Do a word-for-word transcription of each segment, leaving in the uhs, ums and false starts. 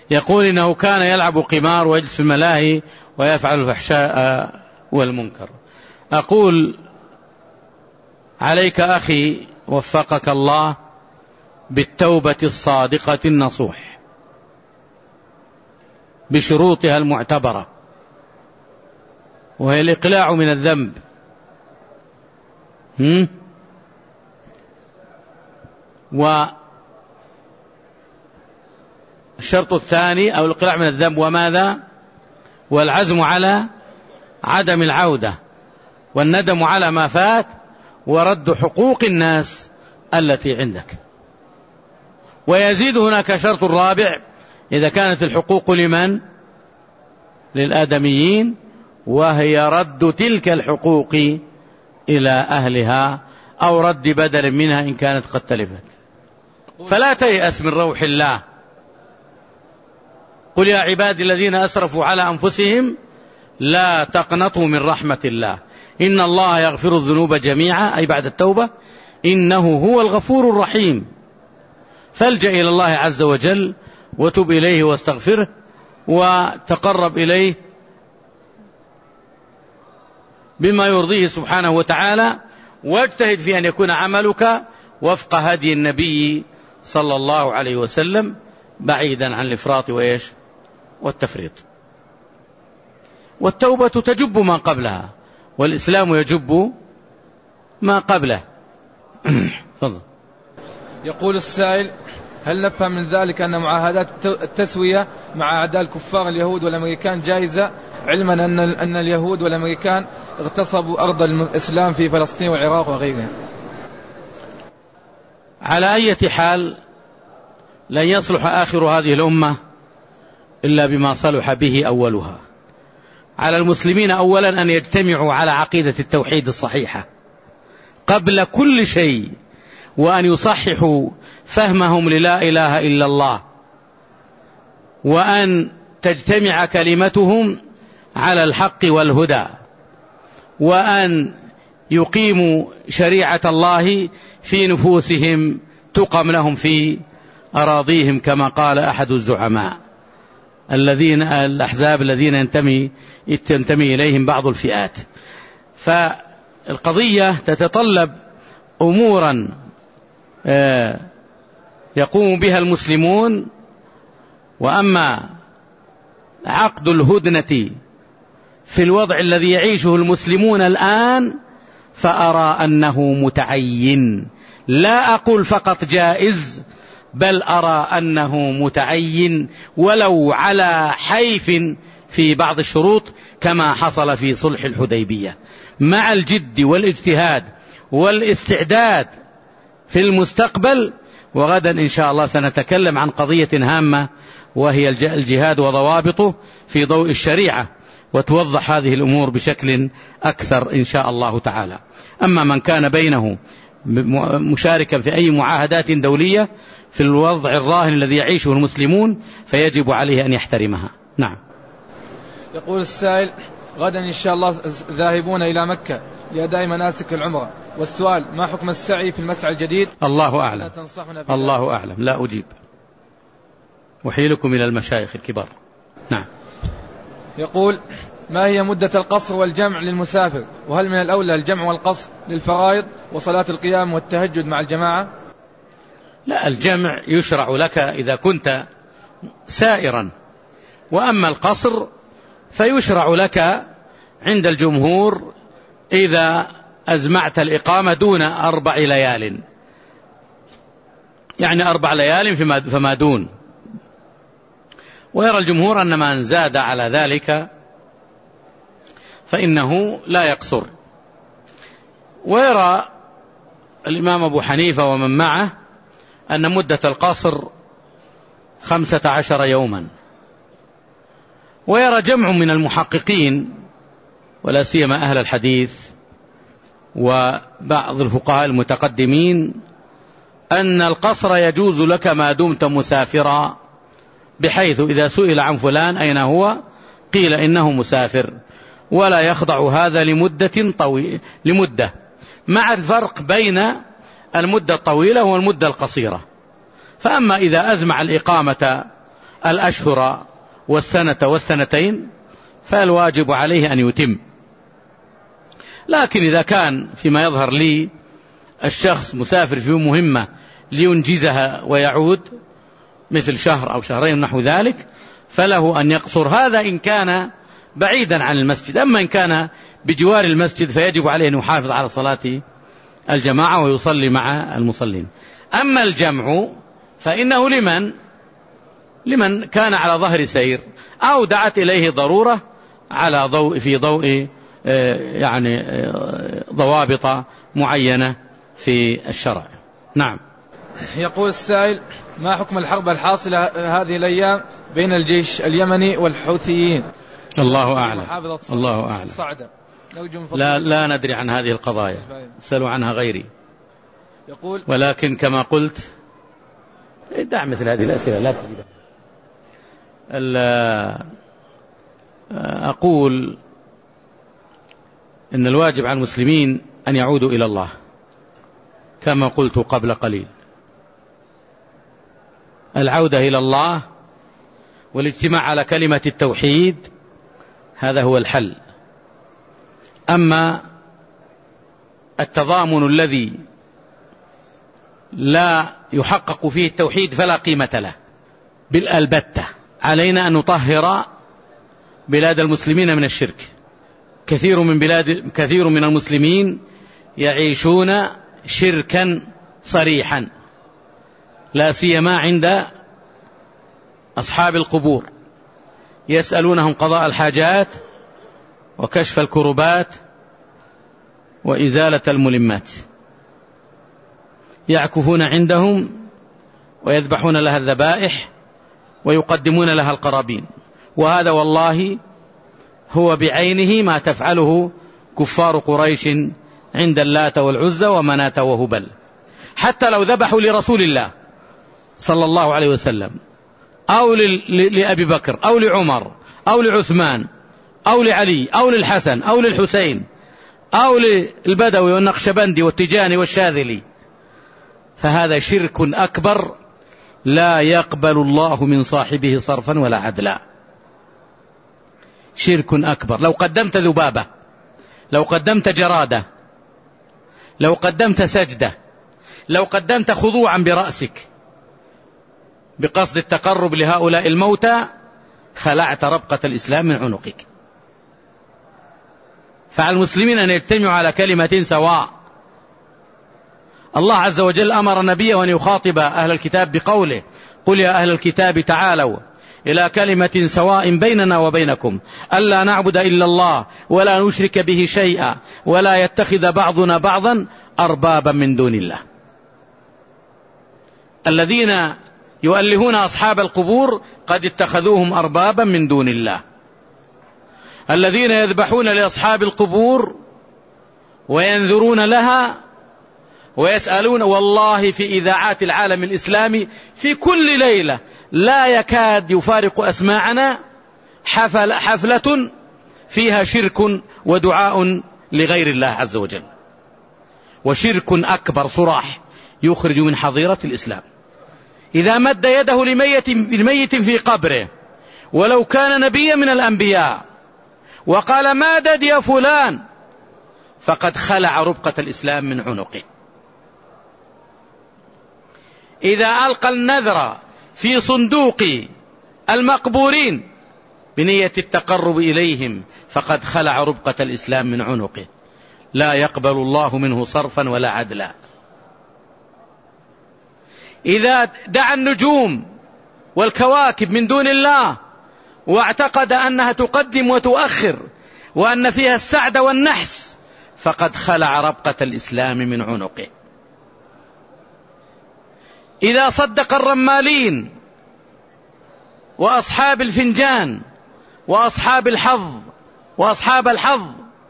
يقول إنه كان يلعب قمار ويجلس في الملاهي ويفعل الفحشاء والمنكر. أقول عليك أخي وفقك الله بالتوبة الصادقة النصوح بشروطها المعتبرة، وهي الإقلاع من الذنب. هم؟ والشرط الثاني أو الإقلاع من الذنب وماذا؟ والعزم على عدم العودة، والندم على ما فات، ورد حقوق الناس التي عندك. ويزيد هناك شرط رابع: إذا كانت الحقوق لمن؟ للآدميين، وهي رد تلك الحقوق إلى أهلها أو رد بدل منها إن كانت قد تلفت. فلا تيأس من روح الله. قل يا عبادي الذين أسرفوا على أنفسهم لا تقنطوا من رحمة الله إن الله يغفر الذنوب جميعا، أي بعد التوبة، إنه هو الغفور الرحيم. فالجأ إلى الله عز وجل وتب إليه واستغفره وتقرب إليه بما يرضيه سبحانه وتعالى، واجتهد في أن يكون عملك وفق هدي النبي صلى الله عليه وسلم بعيدا عن الإفراط وإيش والتفريط. والتوبة تجب ما قبلها، والإسلام يجب ما قبله. فضل. يقول السائل: هل نفهم من ذلك أن معاهدات التسوية مع أعداء الكفار اليهود والأمريكان جائزة، علما أن أن اليهود والأمريكان اغتصبوا أرض الإسلام في فلسطين والعراق وغيرها؟ على أي حال لن يصلح آخر هذه الأمة إلا بما صلح به أولها. على المسلمين أولا أن يجتمعوا على عقيدة التوحيد الصحيحة قبل كل شيء، وأن يصححوا فهمهم للا إله إلا الله، وأن تجتمع كلمتهم على الحق والهدى، وأن يقيموا شريعة الله في نفوسهم تقم لهم في أراضيهم، كما قال أحد الزعماء الذين الأحزاب الذين ينتمي تنتمي إليهم بعض الفئات. فالقضية تتطلب أمورا يقوم بها المسلمون. وأما عقد الهدنة في الوضع الذي يعيشه المسلمون الآن فأرى أنه متعين، لا أقول فقط جائز، بل أرى أنه متعين ولو على حيف في بعض الشروط، كما حصل في صلح الحديبية، مع الجد والاجتهاد والاستعداد في المستقبل. وغدا إن شاء الله سنتكلم عن قضية هامة وهي الجهاد وضوابطه في ضوء الشريعة، وتوضح هذه الأمور بشكل أكثر إن شاء الله تعالى. أما من كان بينه مشاركا في أي معاهدات دولية في الوضع الراهن الذي يعيشه المسلمون فيجب عليه أن يحترمها. نعم. يقول السائل: غدا إن شاء الله ذاهبون إلى مكة لأداء مناسك العمرة، والسؤال: ما حكم السعي في المسعى الجديد؟ الله أعلم. الله أعلم، لا أجيب، وحيلكم إلى المشايخ الكبار. نعم. يقول: ما هي مدة القصر والجمع للمسافر؟ وهل من الأولى الجمع والقصر للفرائض وصلاة القيام والتهجد مع الجماعة؟ لا، الجمع يشرع لك إذا كنت سائرا، وأما القصر فيشرع لك عند الجمهور إذا أزمعت الإقامة دون أربع ليال، يعني أربع ليال فما دون. ويرى الجمهور أن من زاد على ذلك فإنه لا يقصر. ويرى الإمام أبو حنيفة ومن معه أن مدة القصر خمسة عشر يوما. ويرى جمع من المحققين ولا سيما أهل الحديث وبعض الفقهاء المتقدمين أن القصر يجوز لك ما دمت مسافرا، بحيث إذا سئل عن فلان أين هو قيل إنه مسافر، ولا يخضع هذا لمدة طويلة لمدة، مع الفرق بين المدة الطويلة والمدة القصيرة. فأما إذا أزمع الإقامة الأشهر والسنة والسنتين فالواجب عليه أن يتم. لكن إذا كان فيما يظهر لي الشخص مسافر في مهمة لينجزها ويعود مثل شهر أو شهرين نحو ذلك فله أن يقصر، هذا إن كان بعيدا عن المسجد. أما إن كان بجوار المسجد فيجب عليه أن يحافظ على صلاة الجماعة ويصلي مع المصلين. أما الجمع فإنه لمن لمن كان على ظهر سير أو دعت إليه ضرورة على ضوء في ضوء يعني ضوابط معينة في الشرع. نعم. يقول السائل: ما حكم الحرب الحاصلة هذه الأيام بين الجيش اليمني والحوثيين؟ الله أعلم. الله أعلم. لا, لا ندري عن هذه القضايا، سألوا عنها غيري. يقول: ولكن كما قلت دع مثل هذه الأسئلة لا تجد. أقول إن الواجب على المسلمين أن يعودوا إلى الله كما قلت قبل قليل. العودة إلى الله والاجتماع على كلمة التوحيد هذا هو الحل. أما التضامن الذي لا يحقق فيه التوحيد فلا قيمة له بالألبتة. علينا أن نطهر بلاد المسلمين من الشرك. كثير من بلاد كثير من المسلمين يعيشون شركا صريحا، لا سيما عند أصحاب القبور، يسألونهم قضاء الحاجات وكشف الكربات وإزالة الملمات، يعكفون عندهم ويذبحون لها الذبائح ويقدمون لها القرابين. وهذا والله هو بعينه ما تفعله كفار قريش عند اللات والعزى ومناة وهبل. حتى لو ذبحوا لرسول الله صلى الله عليه وسلم أو لأبي بكر أو لعمر أو لعثمان أو لعلي أو للحسن أو للحسين أو للبدوي والنقشبندي والتجاني والشاذلي، فهذا شرك أكبر لا يقبل الله من صاحبه صرفا ولا عدلا. شرك أكبر. لو قدمت ذبابة، لو قدمت جرادة، لو قدمت سجدة، لو قدمت خضوعا برأسك بقصد التقرب لهؤلاء الموتى خلعت ربقة الإسلام من عنقك. فعلى المسلمين أن يجتمعوا على كلمة سواء. الله عز وجل أمر نبيه أن يخاطب أهل الكتاب بقوله: قل يا أهل الكتاب تعالوا إلى كلمة سواء بيننا وبينكم ألا نعبد إلا الله ولا نشرك به شيئا ولا يتخذ بعضنا بعضا أربابا من دون الله. الذين يؤلهون أصحاب القبور قد اتخذوهم أربابا من دون الله. الذين يذبحون لأصحاب القبور وينذرون لها ويسألون، والله في إذاعات العالم الإسلامي في كل ليلة لا يكاد يفارق أسماعنا حفل حفلة فيها شرك ودعاء لغير الله عز وجل، وشرك أكبر صراح يخرج من حظيرة الإسلام. إذا مد يده لميت, لميت في قبره ولو كان نبيا من الأنبياء وقال مادد يا فلان فقد خلع ربقة الإسلام من عنقه. إذا ألقى النذر في صندوق المقبورين بنية التقرب إليهم فقد خلع ربقة الإسلام من عنقه. لا يقبل الله منه صرفا ولا عدلا. إذا دعا النجوم والكواكب من دون الله واعتقد أنها تقدم وتؤخر وأن فيها السعد والنحس فقد خلع ربقة الإسلام من عنقه. إذا صدق الرمالين وأصحاب الفنجان وأصحاب الحظ وأصحاب الحظ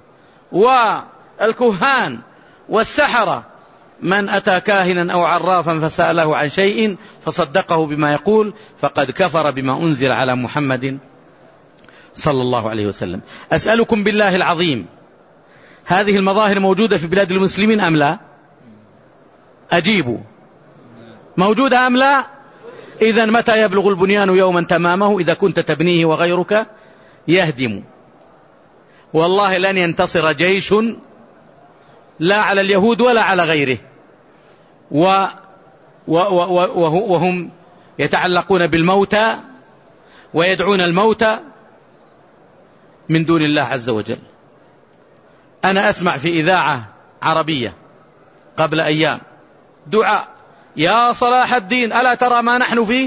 والكهان والسحرة من أتى كاهنا أو عرافا فسأله عن شيء فصدقه بما يقول فقد كفر بما أنزل على محمد صلى الله عليه وسلم. أسألكم بالله العظيم، هذه المظاهر موجودة في بلاد المسلمين أم لا؟ أجيبوا، موجودة أم لا؟ إذن متى يبلغ البنيان يوما تمامه؟ إذا كنت تبنيه وغيرك يهدم. والله لن ينتصر جيش لا على اليهود ولا على غيره و وهم يتعلقون بالموتى ويدعون الموتى من دون الله عز وجل. أنا أسمع في إذاعة عربية قبل أيام دعاء: يا صلاح الدين ألا ترى ما نحن فيه؟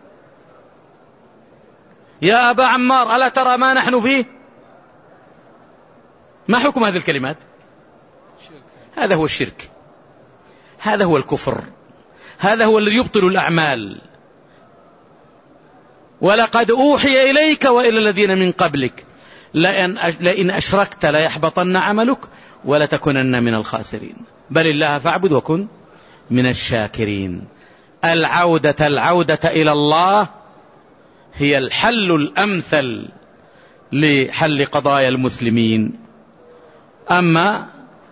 يا أبا عمار ألا ترى ما نحن فيه؟ ما حكم هذه الكلمات؟ هذا هو الشرك، هذا هو الكفر، هذا هو الذي يبطل الأعمال. ولقد أوحي إليك وإلى الذين من قبلك لئن أشركت ليحبطن عملك ولتكونن من الخاسرين. بل الله فاعبد وكن من الشاكرين. العودة العودة إلى الله هي الحل الأمثل لحل قضايا المسلمين. أما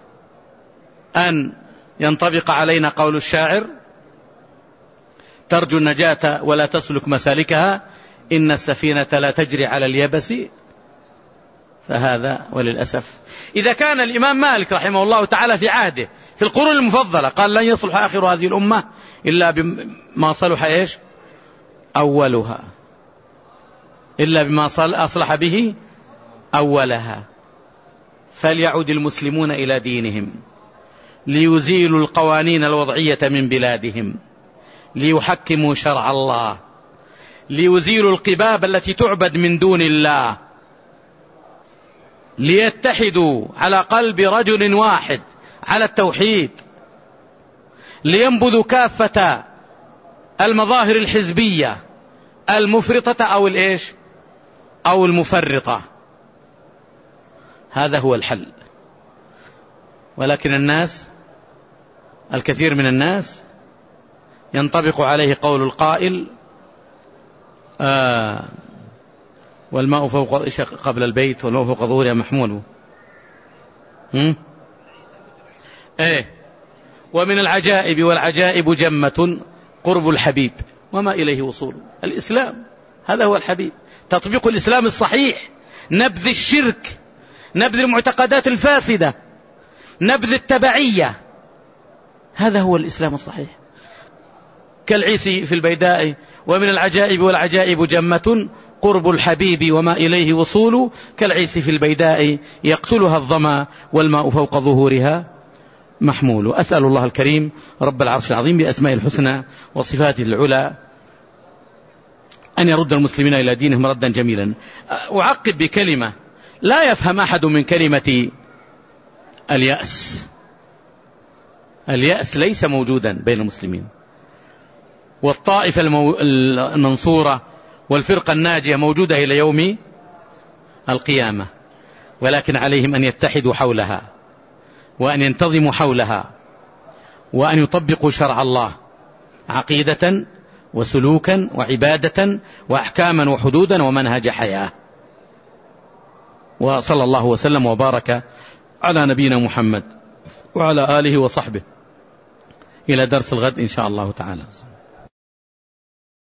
أن ينطبق علينا قول الشاعر: ترجو النجاة ولا تسلك مسالكها، إن السفينة لا تجري على اليبس، فهذا وللأسف. إذا كان الإمام مالك رحمه الله تعالى في عهده في القرون المفضلة قال: لن يصلح آخر هذه الأمة إلا بما صلح إيش أولها، إلا بما أصلح به أولها. فليعود المسلمون إلى دينهم ليزيلوا القوانين الوضعية من بلادهم، ليحكموا شرع الله، ليزيلوا القباب التي تعبد من دون الله، ليتحدوا على قلب رجل واحد على التوحيد، لينبذوا كافة المظاهر الحزبية المفرطة أو الإيش أو المفرطة. هذا هو الحل. ولكن الناس، الكثير من الناس ينطبق عليه قول القائل: آه والماء فوق قبل البيت والماء فوق ظهورها محمول. ايه ومن العجائب والعجائب جمة قرب الحبيب وما إليه وصول. الإسلام هذا هو الحبيب، تطبيق الإسلام الصحيح، نبذ الشرك، نبذ المعتقدات الفاسدة، نبذ التبعية، هذا هو الإسلام الصحيح. كالعيسي في البيداء: ومن العجائب والعجائب جمة قرب الحبيب وما إليه وصول، كالعيسي في البيداء يقتلها الظما والماء فوق ظهورها محمول. أسأل الله الكريم رب العرش العظيم بأسماء الحسنى وصفاته العلى أن يرد المسلمين إلى دينهم ردا جميلا. أعقب بكلمة: لا يفهم أحد من كلمة اليأس. اليأس ليس موجودا بين المسلمين، والطائفة المنصورة والفرقة الناجية موجودة إلى يوم القيامة، ولكن عليهم أن يتحدوا حولها وأن ينتظموا حولها وأن يطبقوا شرع الله عقيدة وسلوكا وعبادة وأحكاما وحدودا ومنهج حياة. وصلى الله وسلم وبارك على نبينا محمد وعلى آله وصحبه. إلى درس الغد إن شاء الله تعالى.